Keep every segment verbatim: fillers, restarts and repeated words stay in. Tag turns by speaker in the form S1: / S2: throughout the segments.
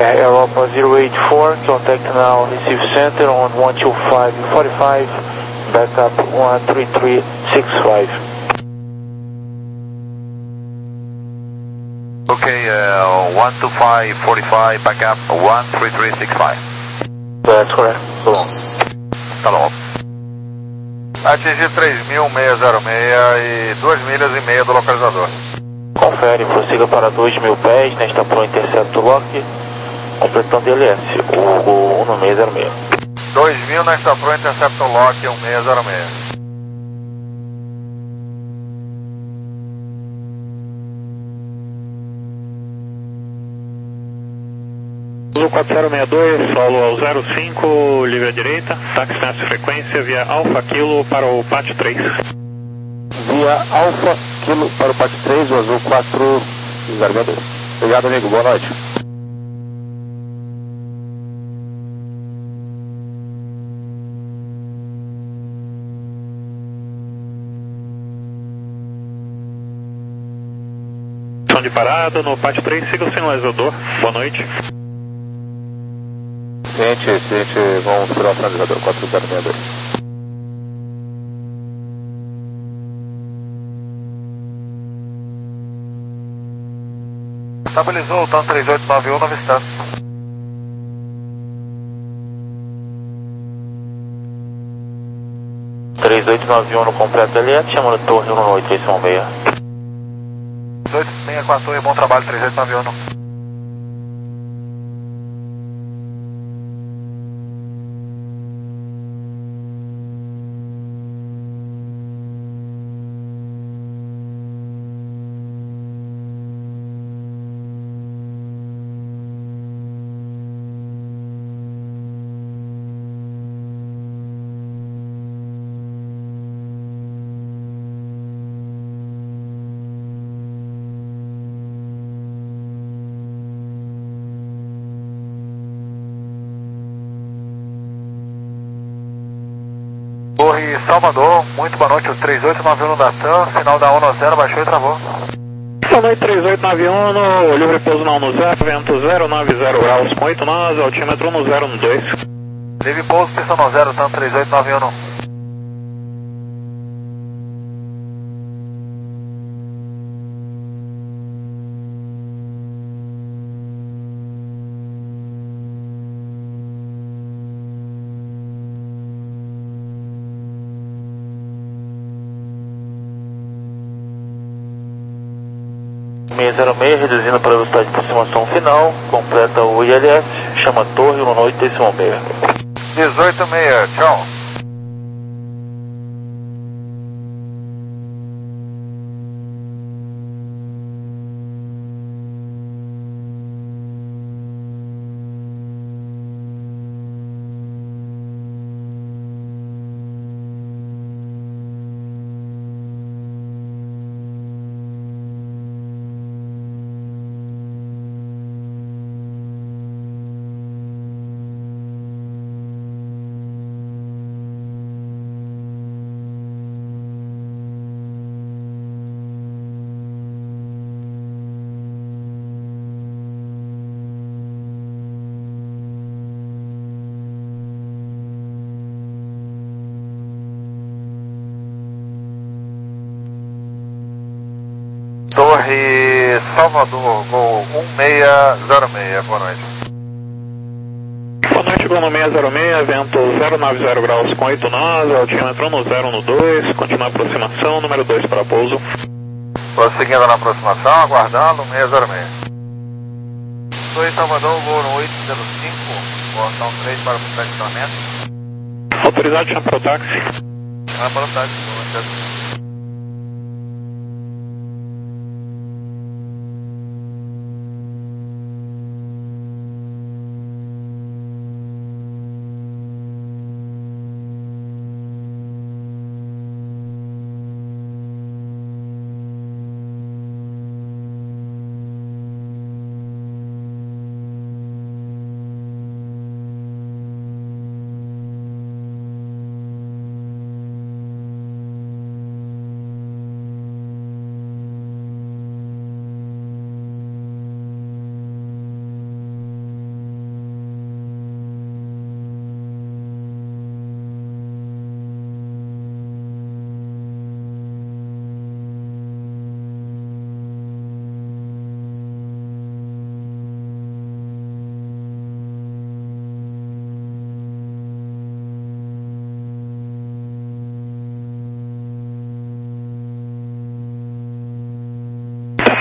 S1: Europa zero eight four, contact now receive center on one two five forty-five, backup one three three six five.
S2: Okay, uh, one two five forty-five, backup one three three six five.
S1: That's correct, so long.
S2: Tá bom. Atingir três mil seiscentos e seis e duas milhas e meia do localizador.
S1: Confere, prossiga para dois mil pés, nesta Pro Interceptor Lock, completando L S, o um seis zero seis.
S2: dois mil nesta Pro Interceptor Lock um seis zero seis.
S3: quatro zero seis dois, solo ao zero cinco, livre à direita, táxi nessa frequência via Alfa Kilo para o P A T três.
S1: Via Alfa Kilo para o P A T três, o azul quatro zero seis dois. Obrigado, amigo, boa noite.
S3: Som de parada no P A T três, siga o sinalizador, boa noite.
S1: Ciente, ciente, vamos virar o sinalizador quatro zero seis dois.
S2: Estabilizou o TAM três oito nove um, novo estado.
S1: três oito nove um no completo L S, chamando Torre um oito três um seis.
S2: três oito seis quatro, bom trabalho, três oito nove um. Torre Salvador, muito boa noite, o três oito nove um da TAM, sinal da ONU zero, baixou e travou.
S3: Boa noite, três oito nove um, livre pouso na ONU zero, vento zero nove zero graus com oito nós, altímetro um zero um dois.
S2: Livre pouso, pista no zero, TAM três oito nove um.
S1: seis zero seis, reduzindo para a velocidade de aproximação final, completa o I L S, chama Torre um oito três um seis.
S2: dezoito seis, tchau. Torre Salvador, Gol um seis zero seis, boa noite.
S3: Boa noite, Gol no seis zero seis, vento zero nove zero graus com oito nós, altímetro no zero um dois, continua a aproximação, número dois para pouso.
S2: Prosseguindo na aproximação, aguardando seis zero seis. Torre Salvador, Gol no oito zero cinco, portão três para o estacionamento.
S3: Autorizado, chama para o táxi.
S2: Chama para o táxi, boa.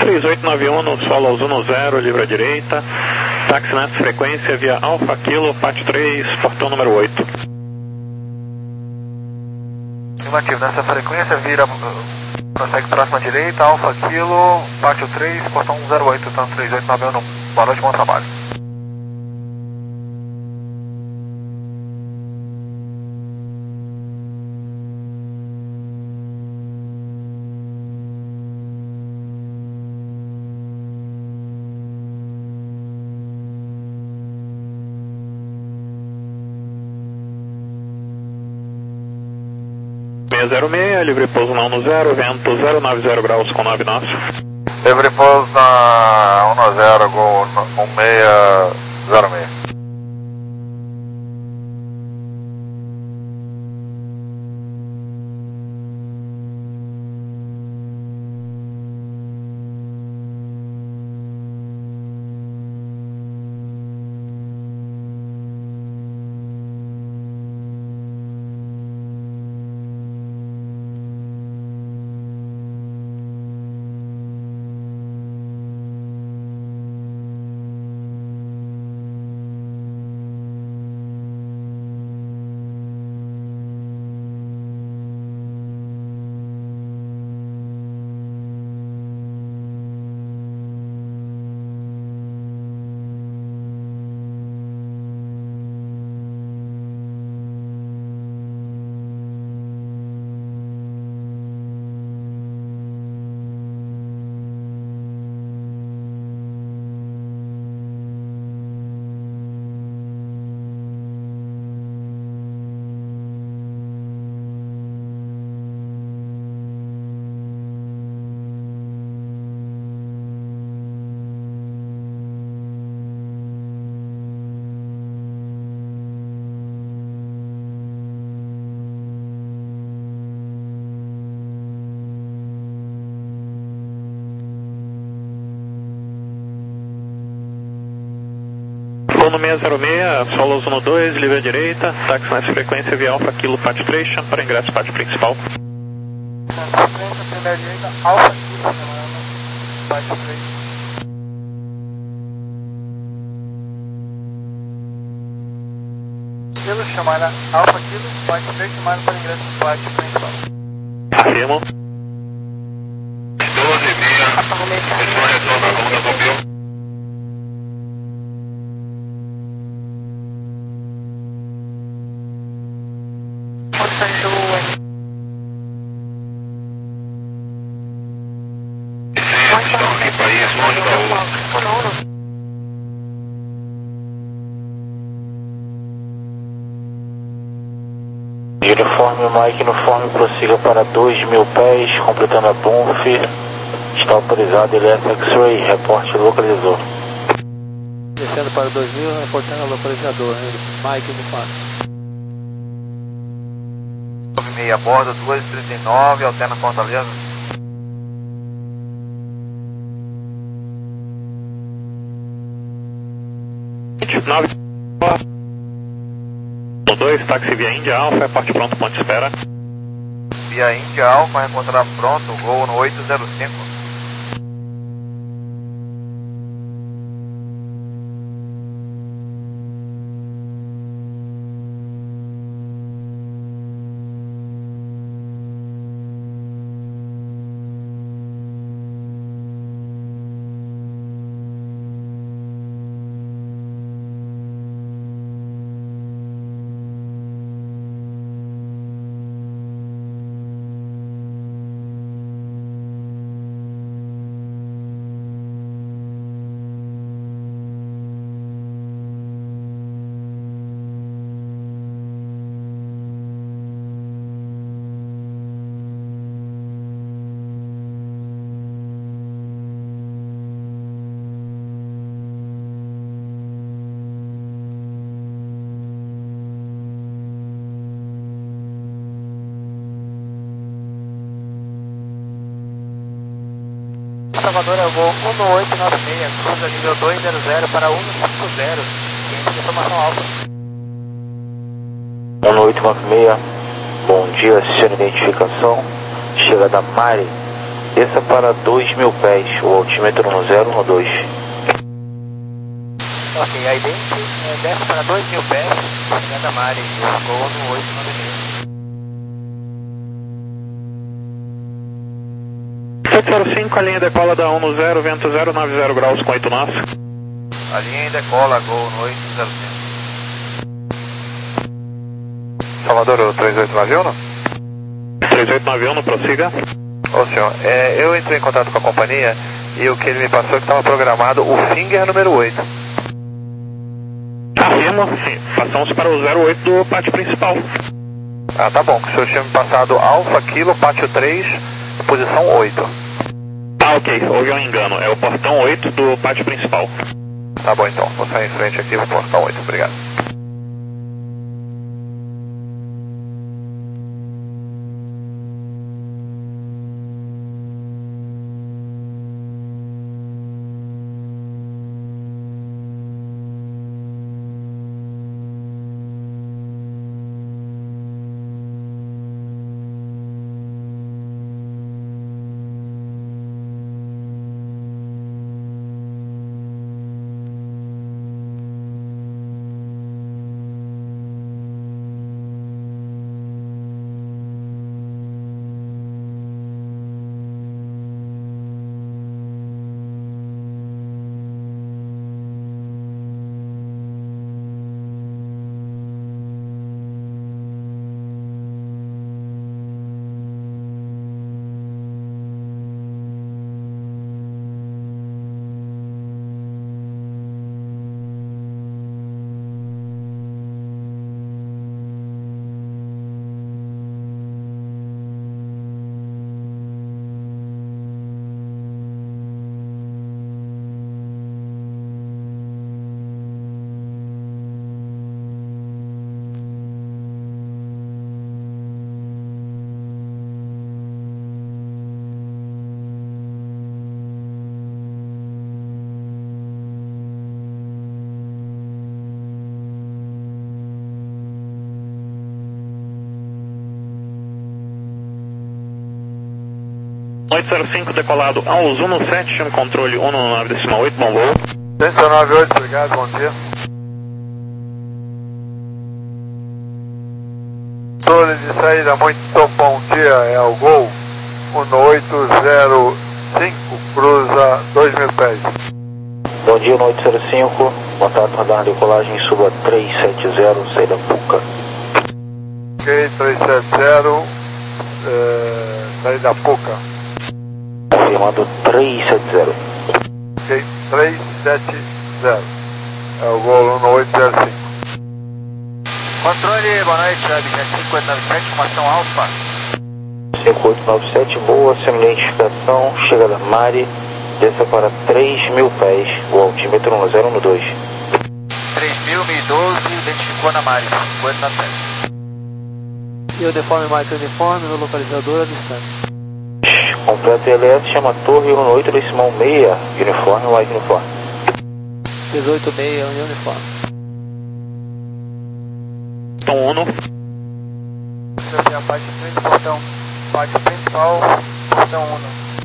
S3: três oito nove um no solo Ozono zero, livre à direita. Táxi nessa frequência via Alfa Kilo, Pátio três, portão número oito.
S2: Afirmativo, nessa frequência vira, prossegue próxima direita, Alfa Kilo, Pátio três, portão zero oito, tanto três oito nove um no boa noite, bom trabalho.
S3: seis zero seis, livre pouso na um zero, vento zero nove zero graus com nove nós.
S2: Livre pouso na um zero, gol um seis zero seis.
S3: No seis zero seis, solo Ozono dois, livre à direita, táxi nessa frequência via Alfa Kilo, Pátio três, chama para ingresso pátio principal.
S2: Frequência, primeira direita, Alfa Kilo, Pátio três. Kilo, chamada Alfa Kilo, Pátio três, chamada para ingresso pátio principal.
S3: Afirmo.
S2: doze e meia, retorno, retorno, ronda, copiou.
S1: Uniforme Mike, uniforme prossiga para dois mil pés, completando a B U N F. Está autorizado, ele é X-Ray, reporte localizador.
S4: Descendo para dois mil, reportando a localizador, Mike uniforme.
S2: nove seis a bordo, duas e trinta e nove, alterna Fortaleza.
S3: nove dois, táxi via Índia Alfa, é parte pronto, ponto de espera.
S2: Via Índia Alfa, encontrar pronto, gol no oito zero cinco. Salvador é o voo um oito nove seis, cruza nível dois zero zero para um cinco zero, ciência de informação alfa.
S1: um oito nove seis, bom dia, assistente de identificação, chega da Mari, Desça para dois mil pés, o altímetro no zero no dois.
S4: Ok, aí dentro, é, desce para dois mil pés, chegada Mari, gol no oito nove seis.
S3: sete zero cinco, a linha decola da um no zero, vento zero nove zero graus com oito nós.
S2: A linha decola, gol no oito zero cinco. Salvador, o três oito nove um?
S3: três oito nove um, prossiga.
S2: Ô senhor, é, eu entrei em contato com a companhia e o que ele me passou é que estava programado o Finger número oito.
S3: Afirma, sim. Passamos para o zero oito do pátio principal.
S2: Ah, tá bom, que o senhor tinha me passado Alfa Kilo, pátio três, posição oito.
S3: Ah, ok, houve um engano. É o portão oito do pátio principal.
S2: Tá bom então, vou sair em frente aqui pro portão oito, obrigado.
S3: oito zero cinco, decolado ao Zuno sete, chama controle um nove decimal oito, bom voo.
S2: sete nove oito, obrigado, bom dia. Torre de saída, muito bom dia, é o Gol um oito zero cinco, cruza dois mil pés.
S1: Bom dia, no oito zero cinco, contato radar decolagem, suba três sete zero, saída Puca.
S2: Ok, três sete zero, é, saída Puca.
S1: Confirmando três sete zero.
S2: Ok, três sete zero, é o Gol um oito zero cinco. Controle, boa noite, Abjet cinco oito nove sete, formação Alfa.
S1: cinco oito nove sete, boa, semi-identificação, chegada Mari, desça para três mil pés, o altímetro no zero no dois.
S2: três mil, mil e doze, identificou na Mari, cinco oito nove sete.
S4: E o uniforme marca uniforme, no localizador à distância.
S1: Completo L S, chama Torre um oito decimal seis, uniforme, white uniforme.
S4: dezoito seis, uniforme.
S3: Portão um.
S2: Deixa eu ver a parte de frente do portão. Parte principal, portão um.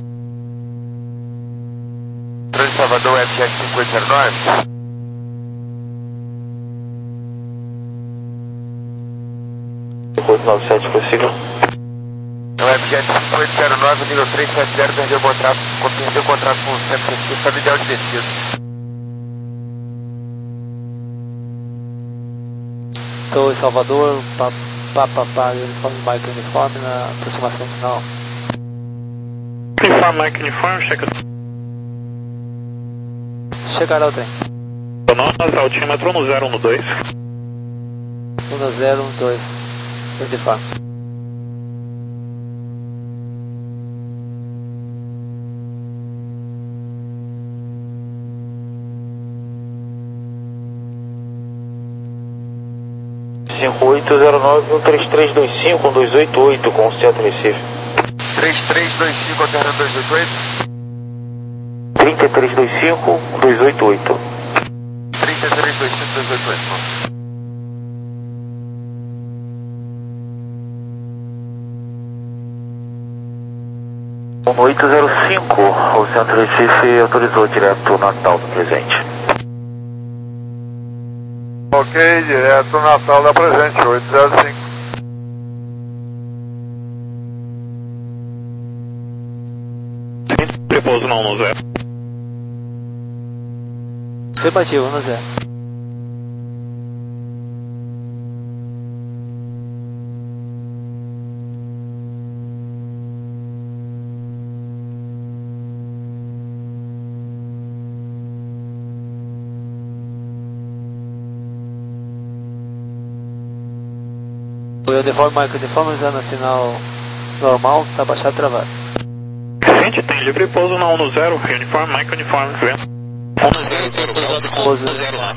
S2: Trans Salvador F J cinco oito zero nove.
S1: cinco oito nove sete, possível.
S2: É o F J cinco oito zero nove, nível três sete zero, perdeu o contrato, perdeu o contrato com o centro científico, está no ideal de descido.
S4: Estou em Salvador, pá, pá, pá, pá, uniforme, marca uniforme na aproximação final.
S3: Uniforme, Mike uniforme, checa.
S4: Chegará o trem.
S3: Nós, altímetro no zero no dois.
S4: um zero um dois, uniforme.
S1: cinco oito zero nove um três três dois cinco um dois oito oito com centro Recife.
S2: três três dois cinco, alterna dois oito oito.
S1: trinta e três dois cinco um dois oito oito.
S2: trinta e três dois cinco, dois oito oito.
S1: um oito zero cinco, o Centro Recife autorizou direto Natal do presente.
S2: Ok, direto Natal da presente, oito zero cinco.
S3: Repouso na um zero.
S4: Afirmativo, um zero. O uniforme, Mike Uniforme, usando a sinal normal, tá baixado e travado.
S3: Gente, tem livre pouso na um zero, uniforme, Mike Uniforme, vento. um zero zero graus com
S4: Pouso.
S3: zero lá.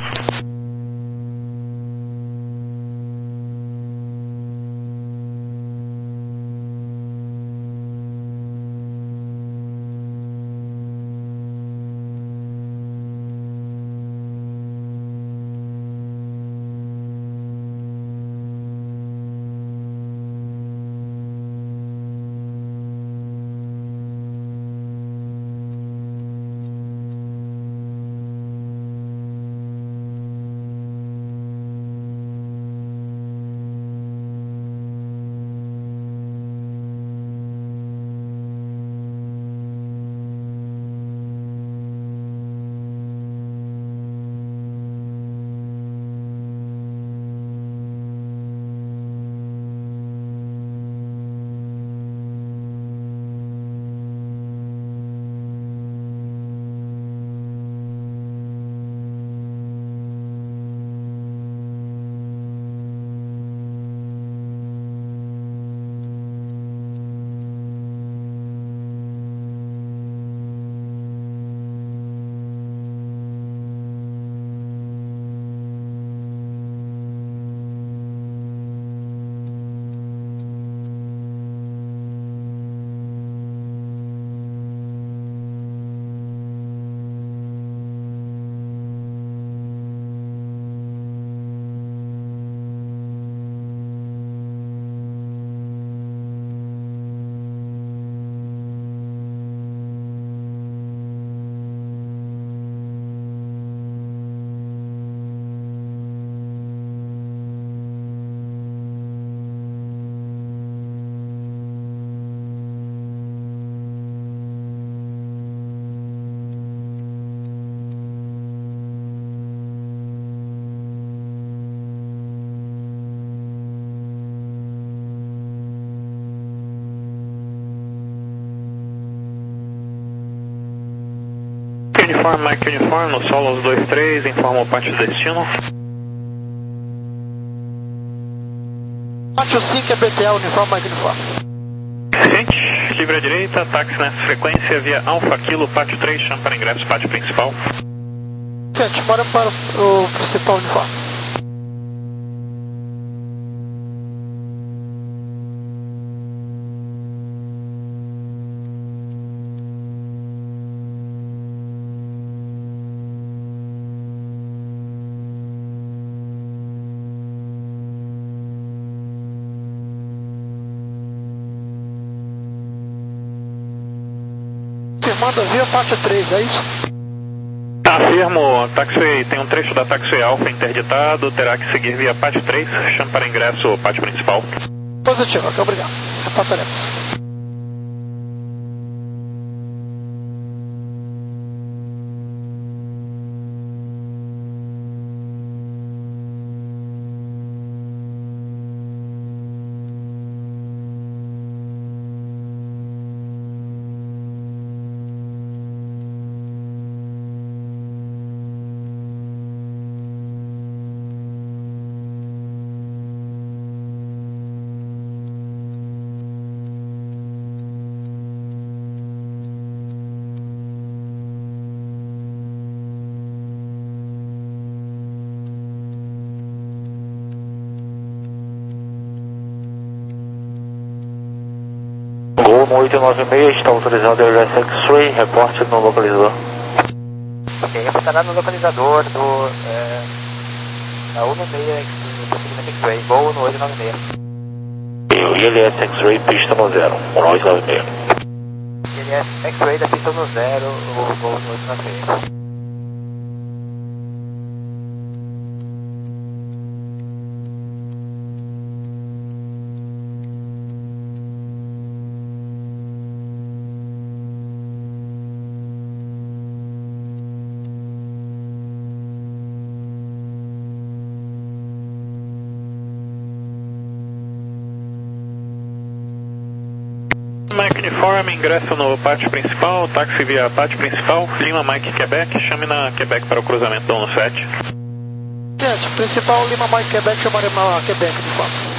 S3: Uniforme, Mike Uniforme, no solo dois três, informa o pátio de destino.
S4: Pátio cinco é B T A, Uniforme, Mike Uniforme.
S3: Gente, livre à direita, táxi nessa frequência via Alfa Kilo, pátio três, chama para ingresso, pátio principal.
S4: Gente, bora para o principal uniforme. Manda via pátio três, é isso?
S3: Afirmo, taxiway, tem um trecho da taxiway Alfa interditado, terá que seguir via pátio três, chama para ingresso, pátio principal.
S4: Positivo, ok, obrigado. Repassaremos.
S1: Gol oito nove seis, está autorizado a L S X-Ray, reporte no localizador.
S5: Ok, reportará no localizador do é, da um seis do procedimento X-Ray, Gol no oito nove seis.
S1: Eu, L S X-Ray, pista no zero, um nove nove seis.
S5: Ok, I L S X-Ray da pista no zero, o Gol no oito nove seis.
S3: Mike Uniforme, ingresso no pátio principal, táxi via pátio principal, Lima Mike Quebec, chame na Quebec para o cruzamento do sete.
S4: Gente, principal Lima Mike Quebec, chamaremos na Quebec de fato.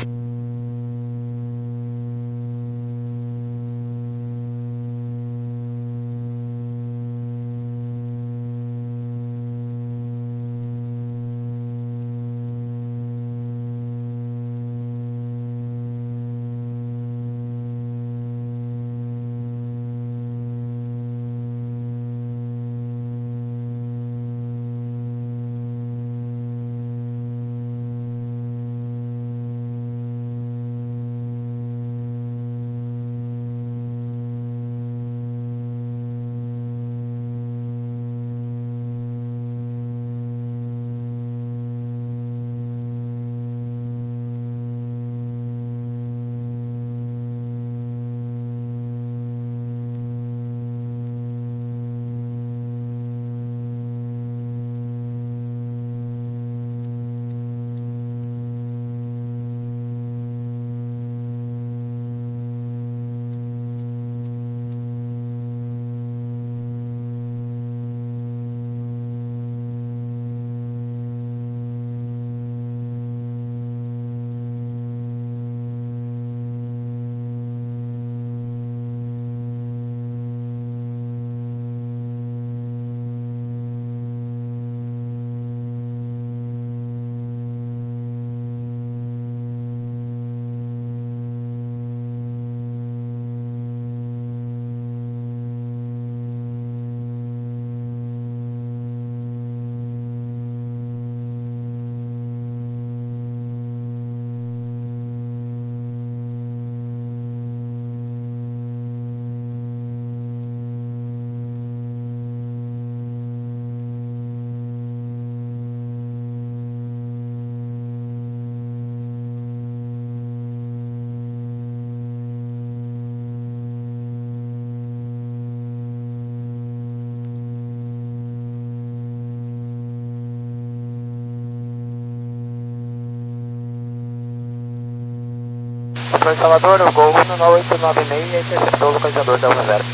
S5: Controle Salvador, o Gol um oito nove seis interceptou o localizador da um zero.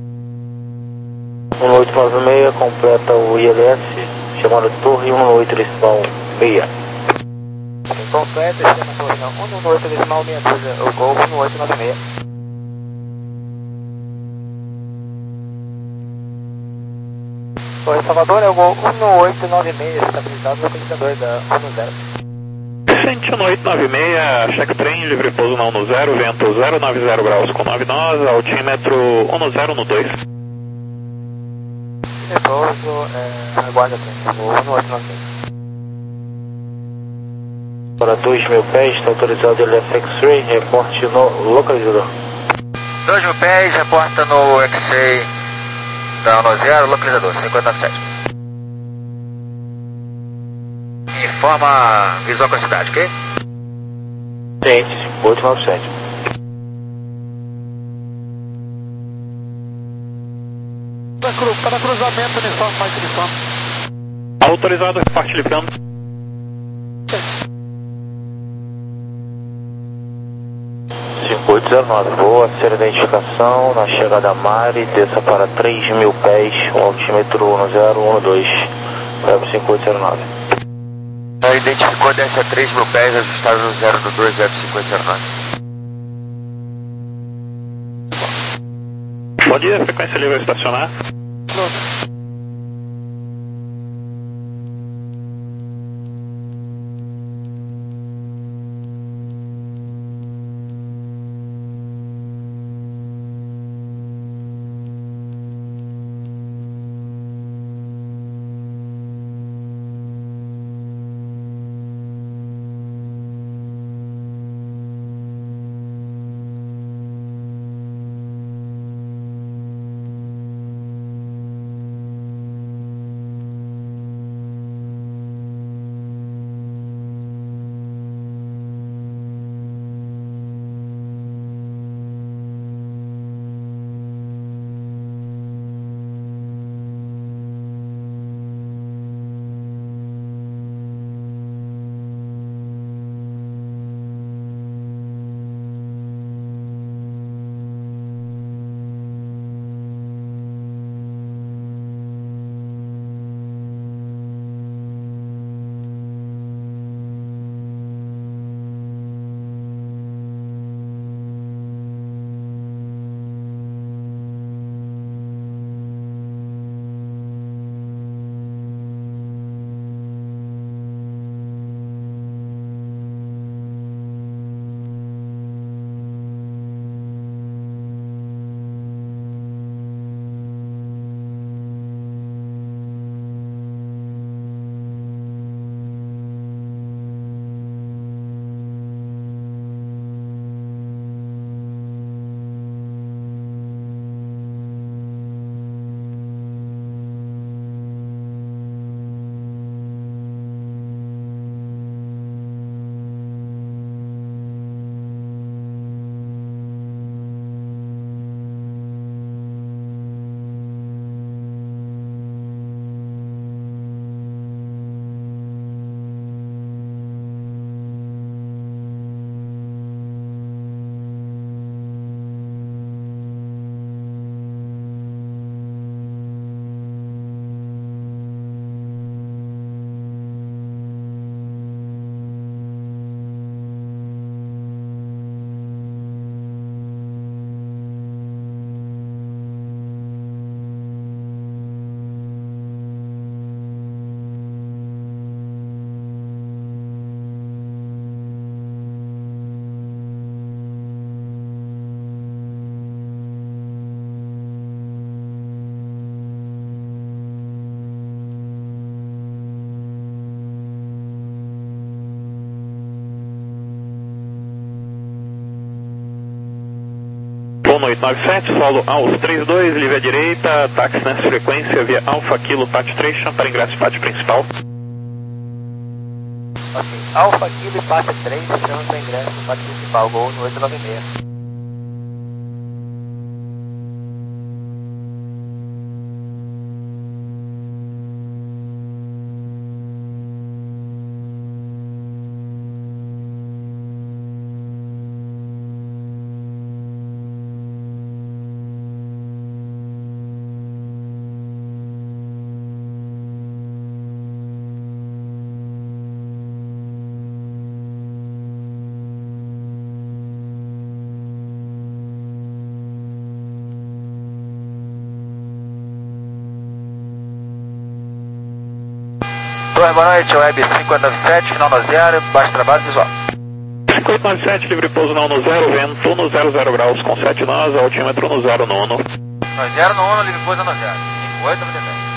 S1: um oito nove seis completa o I L S, chamado Torre um oito decimal seis.
S5: Completa, chama Torre um oito decimal seis, o Gol um oito nove seis. Torre Salvador, é o Gol um oito nove seis, estabilizado o localizador da um zero.
S3: Cente um oito nove seis, check trem, livre pouso na um zero, vento zero nove zero graus com nove nós, altímetro um zero no dois.
S5: Repouso, é, aguarda trem, o um oito nove seis.
S1: Para dois mil pés, está autorizado L F X-Ray, reporte no localizador.
S2: dois mil pés, reporta no X-Ray da um zero, localizador cinquenta e nove sete. Informa visual com a cidade, ok?
S1: Ciente, oito nove sete.
S4: Para cru, para cruzamento, uniforme, mais uniforme.
S3: Autorizado, reparte livrando.
S1: cinco oito zero nove, boa, ser identificação na chegada a Mari, desça para três mil pés, o altímetro um zero um dois, web cinco oito zero nove.
S2: Identificou, desce a três mil pés, ajustado no zero do dois, web cinco oito zero nove.
S3: Bom dia, frequência livre a estacionar.
S4: Pronto.
S3: Gono oito nove sete, solo aos trinta e dois, livre à direita, táxi nessa frequência via Alfa Kilo Pátio três, chama para ingresso pátio principal.
S5: Ok, Alfa Kilo e Pátio três, chama para ingresso no pátio principal, Gono oito nove seis.
S2: Torre, boa noite, Web cinco oito nove sete, final no zero, baixo trabalho visual.
S3: cinco oito nove sete, livre pouso não no zero, vento no zero zero graus com sete nós, altímetro no zero nono.
S2: No zero no uno, livre pouso no zero, cinco oito nove sete.